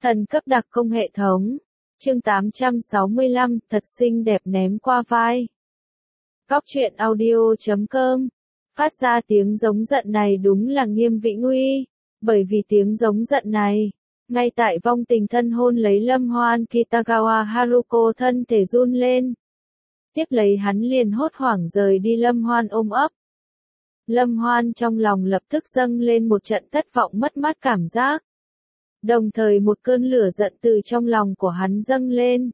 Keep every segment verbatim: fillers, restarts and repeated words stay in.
Thần cấp đặc công hệ thống. Chương tám trăm sáu mươi lăm, thật xinh đẹp ném qua vai. Góc truyện audio chấm com. Phát ra tiếng giống giận này đúng là Nghiêm Vĩnh Uy, bởi vì tiếng giống giận này, ngay tại vong tình thân hôn lấy Lâm Hoan, Kitagawa Haruko thân thể run lên. Tiếp lấy hắn liền hốt hoảng rời đi Lâm Hoan ôm ấp. Lâm Hoan trong lòng lập tức dâng lên một trận thất vọng mất mát cảm giác. Đồng thời một cơn lửa giận từ trong lòng của hắn dâng lên.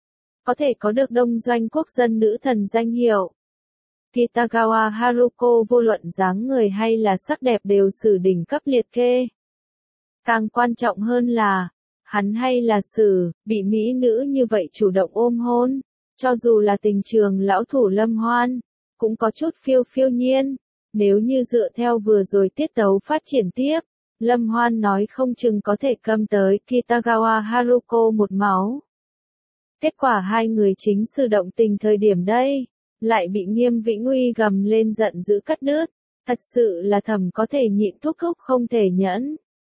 Có thể có được Đông Doanh quốc dân nữ thần danh hiệu. Kitagawa Haruko vô luận dáng người hay là sắc đẹp đều xử đỉnh cấp liệt kê. Càng quan trọng hơn là, hắn hay là xử, bị mỹ nữ như vậy chủ động ôm hôn, cho dù là tình trường lão thủ Lâm Hoan, cũng có chút phiêu phiêu nhiên. Nếu như dựa theo vừa rồi tiết tấu phát triển tiếp, Lâm Hoan nói không chừng có thể cầm tới Kitagawa Haruko một máu. Kết quả hai người chính sự động tình thời điểm đây, lại bị Nghiêm Vĩnh Uy gầm lên giận dữ cắt đứt, thật sự là thầm có thể nhịn thúc thúc không thể nhẫn.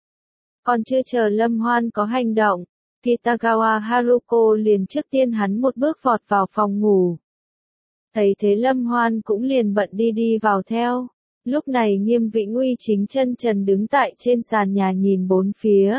Còn chưa chờ Lâm Hoan có hành động, Kitagawa Haruko liền trước tiên hắn một bước vọt vào phòng ngủ. Thấy thế Lâm Hoan cũng liền bận đi đi vào theo. Lúc này Nghiêm Vĩnh Uy chính chân trần đứng tại trên sàn nhà nhìn bốn phía.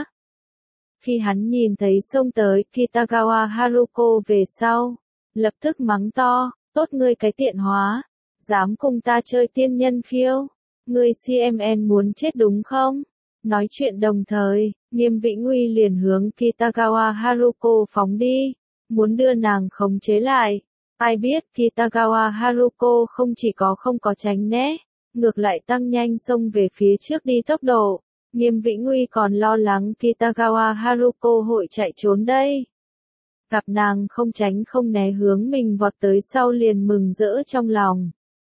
Khi hắn nhìn thấy xông tới Kitagawa Haruko về sau, lập tức mắng to, tốt ngươi cái tiện hóa, dám cùng ta chơi tiên nhân khiêu, ngươi xê em en muốn chết đúng không? Nói chuyện đồng thời, Nghiêm Vĩnh Uy liền hướng Kitagawa Haruko phóng đi, muốn đưa nàng khống chế lại. Ai biết Kitagawa Haruko không chỉ có không có tránh né, ngược lại tăng nhanh xông về phía trước đi tốc độ. Nghiêm Vĩnh Uy còn lo lắng Kitagawa Haruko hội chạy trốn đây. Gặp nàng không tránh không né hướng mình vọt tới sau liền mừng rỡ trong lòng.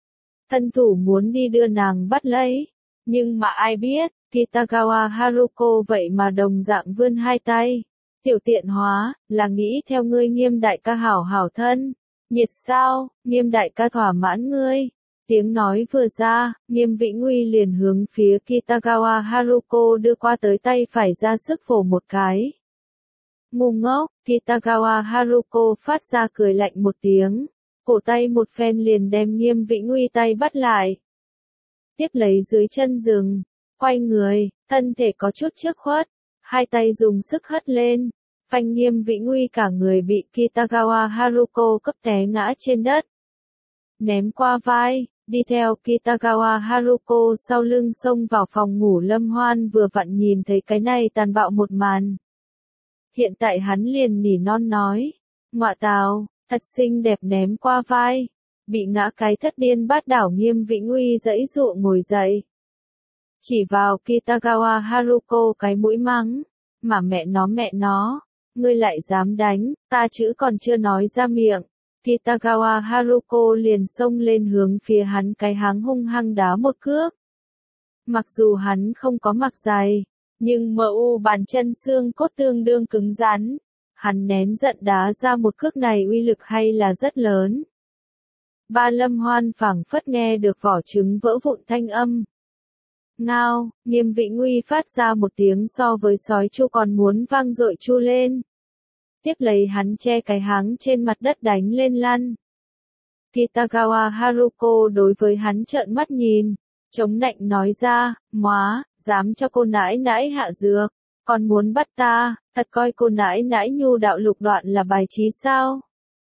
Thân thủ muốn đi đưa nàng bắt lấy. Nhưng mà ai biết, Kitagawa Haruko vậy mà đồng dạng vươn hai tay. Tiểu tiện hóa, là nghĩ theo ngươi Nghiêm đại ca hảo hảo thân. Nhiệt sao, Nghiêm đại ca thỏa mãn ngươi. Tiếng nói vừa ra, Nghiêm Vĩnh Uy liền hướng phía Kitagawa Haruko đưa qua tới tay phải ra sức vồ một cái. Ngu ngốc, Kitagawa Haruko phát ra cười lạnh một tiếng, cổ tay một phen liền đem Nghiêm Vĩnh Uy tay bắt lại. Tiếp lấy dưới chân rừng, quay người, thân thể có chút trước khuất, hai tay dùng sức hất lên, phanh Nghiêm Vĩnh Uy cả người bị Kitagawa Haruko cấp té ngã trên đất. Ném qua vai. Đi theo Kitagawa Haruko sau lưng xông vào phòng ngủ Lâm Hoan vừa vặn nhìn thấy cái này tàn bạo một màn. Hiện tại hắn liền nỉ non nói, ngọa tào, thật xinh đẹp ném qua vai, bị ngã cái thất điên bát đảo Nghiêm Vĩnh Uy giãy giụa ngồi dậy. Chỉ vào Kitagawa Haruko cái mũi mắng, mà mẹ nó mẹ nó, ngươi lại dám đánh, ta chữ còn chưa nói ra miệng. Kitagawa Haruko liền xông lên hướng phía hắn cái háng hung hăng đá một cước. Mặc dù hắn không có mặc giày, nhưng em u bàn chân xương cốt tương đương cứng rắn. Hắn nén giận đá ra một cước này uy lực hay là rất lớn. Ba Lâm Hoan phảng phất nghe được vỏ trứng vỡ vụn thanh âm. Ngao, Nghiêm Vĩnh Uy phát ra một tiếng so với sói chu còn muốn vang dội chu lên. Tiếp lấy hắn che cái háng trên mặt đất đánh lên lăn. Kitagawa Haruko đối với hắn trợn mắt nhìn, chống nạnh nói ra, móa, dám cho cô nãi nãi hạ dược, còn muốn bắt ta, thật coi cô nãi nãi nhu đạo lục đoạn là bài trí sao?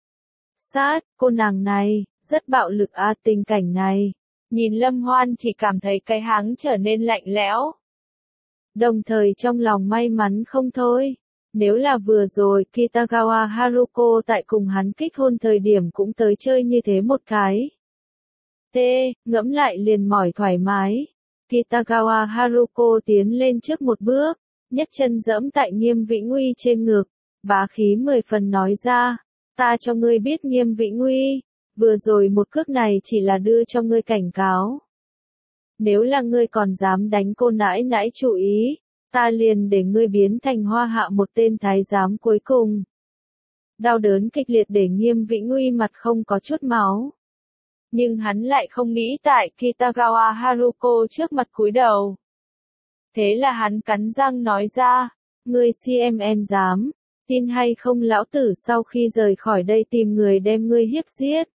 Sát, cô nàng này, rất bạo lực a. Tình cảnh này, nhìn Lâm Hoan chỉ cảm thấy cái háng trở nên lạnh lẽo. Đồng thời trong lòng may mắn không thôi. Nếu là vừa rồi Kitagawa Haruko tại cùng hắn kích hôn thời điểm cũng tới chơi như thế một cái. T, ngẫm lại liền mỏi thoải mái. Kitagawa Haruko tiến lên trước một bước, nhấc chân giẫm tại Nghiêm Vĩnh Uy trên ngực, bá khí mười phần nói ra, ta cho ngươi biết Nghiêm Vĩnh Uy, vừa rồi một cước này chỉ là đưa cho ngươi cảnh cáo. Nếu là ngươi còn dám đánh cô nãi nãi chú ý, ta liền để ngươi biến thành hoa hạ một tên thái giám cuối cùng. Đau đớn kịch liệt để Nghiêm Vĩnh Uy mặt không có chút máu. Nhưng hắn lại không nghĩ tại Kitagawa Haruko trước mặt cúi đầu. Thế là hắn cắn răng nói ra, Ngươi xê em en dám, tin hay không lão tử sau khi rời khỏi đây tìm người đem ngươi hiếp giết.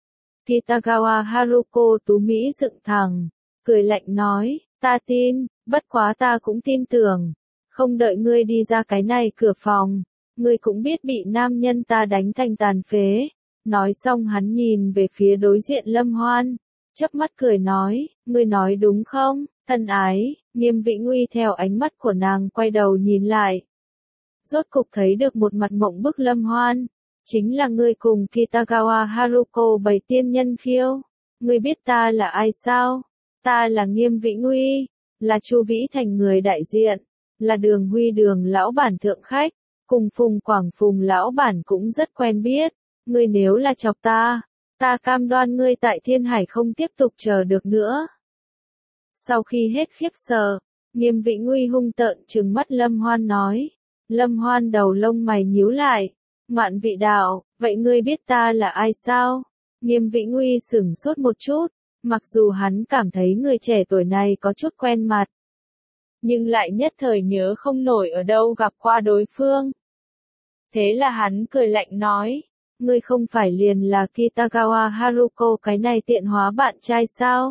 Kitagawa Haruko tú Mỹ dựng thẳng, cười lạnh nói, ta tin, bất quá ta cũng tin tưởng. Không đợi ngươi đi ra cái này cửa phòng, ngươi cũng biết bị nam nhân ta đánh thành tàn phế. Nói xong hắn nhìn về phía đối diện Lâm Hoan, chớp mắt cười nói, ngươi nói đúng không, thân ái. Nghiêm Vĩ Nguy theo ánh mắt của nàng quay đầu nhìn lại. Rốt cục thấy được một mặt mộng bức Lâm Hoan, chính là ngươi cùng Kitagawa Haruko bày tiên nhân khiêu. Ngươi biết ta là ai sao? Ta là Nghiêm Vĩ Nguy, là Chu Vĩ Thành người đại diện, là Đường Huy Đường lão bản thượng khách, cùng Phùng Quảng Phùng lão bản cũng rất quen biết. Ngươi nếu là chọc ta, ta cam đoan ngươi tại Thiên Hải không tiếp tục chờ được nữa. Sau khi hết khiếp sợ, Nghiêm Vĩ Nguy hung tợn trừng mắt Lâm Hoan nói. Lâm Hoan đầu lông mày nhíu lại. Ngoạn vị đạo, vậy ngươi biết ta là ai sao? Nghiêm Vĩ Nguy sửng sốt một chút, mặc dù hắn cảm thấy người trẻ tuổi này có chút quen mặt, nhưng lại nhất thời nhớ không nổi ở đâu gặp qua đối phương. Thế là hắn cười lạnh nói, ngươi không phải liền là Kitagawa Haruko cái này tiện hóa bạn trai sao?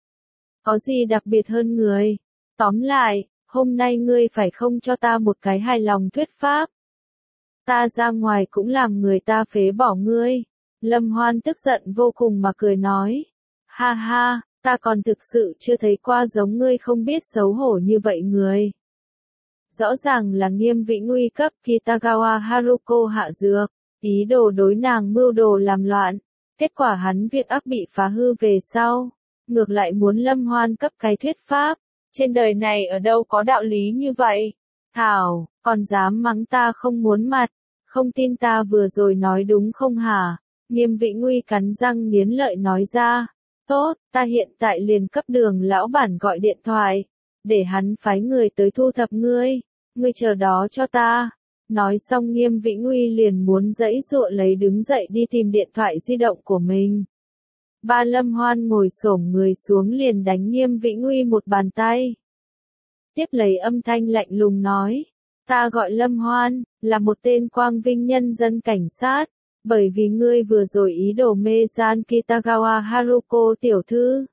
Có gì đặc biệt hơn người? Tóm lại, hôm nay ngươi phải không cho ta một cái hài lòng thuyết pháp. Ta ra ngoài cũng làm người ta phế bỏ ngươi. Lâm Hoan tức giận vô cùng mà cười nói. Ha ha, ta còn thực sự chưa thấy qua giống ngươi không biết xấu hổ như vậy người. Rõ ràng là Nghiêm Vĩ Nguy cấp Kitagawa Haruko hạ dược, ý đồ đối nàng mưu đồ làm loạn. Kết quả hắn việc ác bị phá hư về sau. Ngược lại muốn Lâm Hoan cấp cái thuyết pháp. Trên đời này ở đâu có đạo lý như vậy? Thảo, còn dám mắng ta không muốn mặt, không tin ta vừa rồi nói đúng không hả? Nghiêm Vĩ Nguy cắn răng nghiến lợi nói ra. Tốt, ta hiện tại liền cấp Đường lão bản gọi điện thoại, để hắn phái người tới thu thập ngươi, ngươi chờ đó cho ta. Nói xong Nghiêm Vĩ Nguy liền muốn giãy giụa lấy đứng dậy đi tìm điện thoại di động của mình. Ba Lâm Hoan ngồi xổm người xuống liền đánh Nghiêm Vĩ Nguy một bàn tay. Tiếp lấy âm thanh lạnh lùng nói, ta gọi Lâm Hoan, là một tên quang vinh nhân dân cảnh sát, bởi vì ngươi vừa rồi ý đồ mê gian Kitagawa Haruko tiểu thư.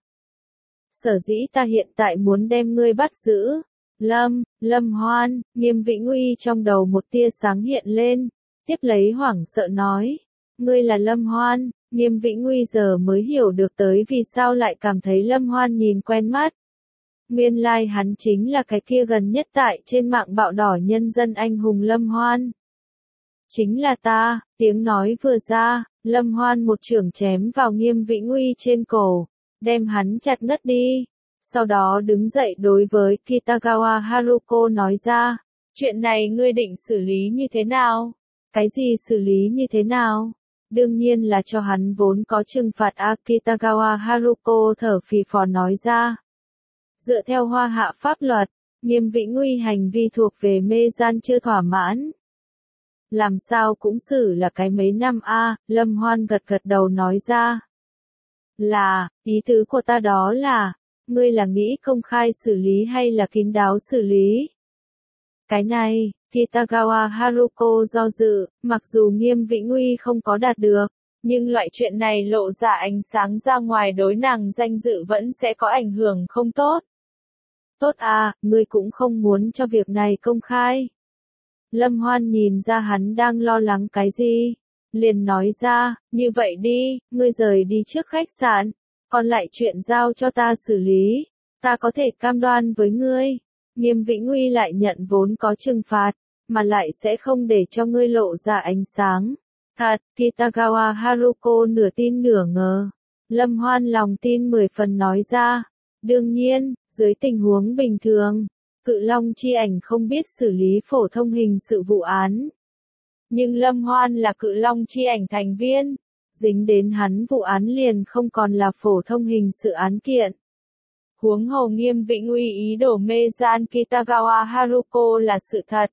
Sở dĩ ta hiện tại muốn đem ngươi bắt giữ. Lâm, Lâm Hoan, Nghiêm Vĩ Nguy trong đầu một tia sáng hiện lên, tiếp lấy hoảng sợ nói, ngươi là Lâm Hoan. Nghiêm Vĩ Nguy giờ mới hiểu được tới vì sao lại cảm thấy Lâm Hoan nhìn quen mắt. Nguyên lai like hắn chính là cái kia gần nhất tại trên mạng bạo đỏ nhân dân anh hùng Lâm Hoan. Chính là ta, tiếng nói vừa ra, Lâm Hoan một chưởng chém vào Nghiêm Vĩ Nguy trên cổ, đem hắn chặt ngất đi. Sau đó đứng dậy đối với Kitagawa Haruko nói ra, chuyện này ngươi định xử lý như thế nào? Cái gì xử lý như thế nào? Đương nhiên là cho hắn vốn có trừng phạt. Kitagawa Haruko thở phì phò nói ra. Dựa theo Hoa Hạ pháp luật, Nghiêm Vĩ Nguy hành vi thuộc về mê gian chưa thỏa mãn. Làm sao cũng xử là cái mấy năm a. Lâm Hoan gật gật đầu nói ra. Là, ý tứ của ta đó là, ngươi là nghĩ công khai xử lý hay là kín đáo xử lý? Cái này, Kitagawa Haruko do dự, mặc dù Nghiêm Vĩ Nguy không có đạt được, nhưng loại chuyện này lộ ra ánh sáng ra ngoài đối nàng danh dự vẫn sẽ có ảnh hưởng không tốt. Tốt à, ngươi cũng không muốn cho việc này công khai. Lâm Hoan nhìn ra hắn đang lo lắng cái gì, liền nói ra, như vậy đi, ngươi rời đi trước khách sạn, còn lại chuyện giao cho ta xử lý, ta có thể cam đoan với ngươi. Nghiêm Vĩ Nguy lại nhận vốn có trừng phạt, mà lại sẽ không để cho ngươi lộ ra ánh sáng. Thật, Kitagawa Haruko nửa tin nửa ngờ. Lâm Hoan lòng tin mười phần nói ra. Đương nhiên, dưới tình huống bình thường, Cự Long chi ảnh không biết xử lý phổ thông hình sự vụ án. Nhưng Lâm Hoan là Cự Long chi ảnh thành viên, dính đến hắn vụ án liền không còn là phổ thông hình sự án kiện. Huống hồ Nghiêm Vĩ Nguy ý đồ mê gian Kitagawa Haruko là sự thật.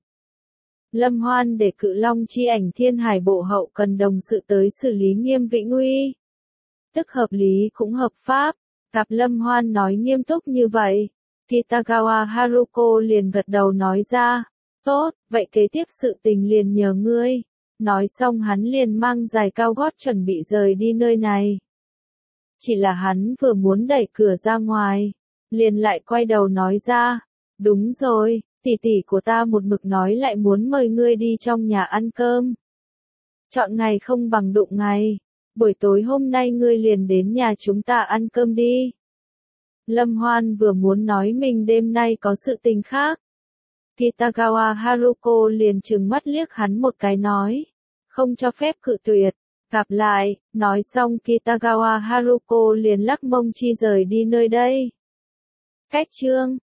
Lâm Hoan để Cự Long chi ảnh Thiên Hải bộ hậu cần đồng sự tới xử lý Nghiêm Vĩ Nguy. Tức hợp lý cũng hợp pháp, gặp Lâm Hoan nói nghiêm túc như vậy, Kitagawa Haruko liền gật đầu nói ra, Tốt, vậy kế tiếp sự tình liền nhờ ngươi. Nói xong hắn liền mang giày cao gót chuẩn bị rời đi nơi này. Chỉ là hắn vừa muốn đẩy cửa ra ngoài, liền lại quay đầu nói ra, đúng rồi, tỷ tỷ của ta một mực nói lại muốn mời ngươi đi trong nhà ăn cơm. Chọn ngày không bằng đụng ngày, buổi tối hôm nay ngươi liền đến nhà chúng ta ăn cơm đi. Lâm Hoan vừa muốn nói mình đêm nay có sự tình khác. Kitagawa Haruko liền trừng mắt liếc hắn một cái nói, không cho phép cự tuyệt. Gặp lại, nói xong Kitagawa Haruko liền lắc mông chi rời đi nơi đây. Cách chương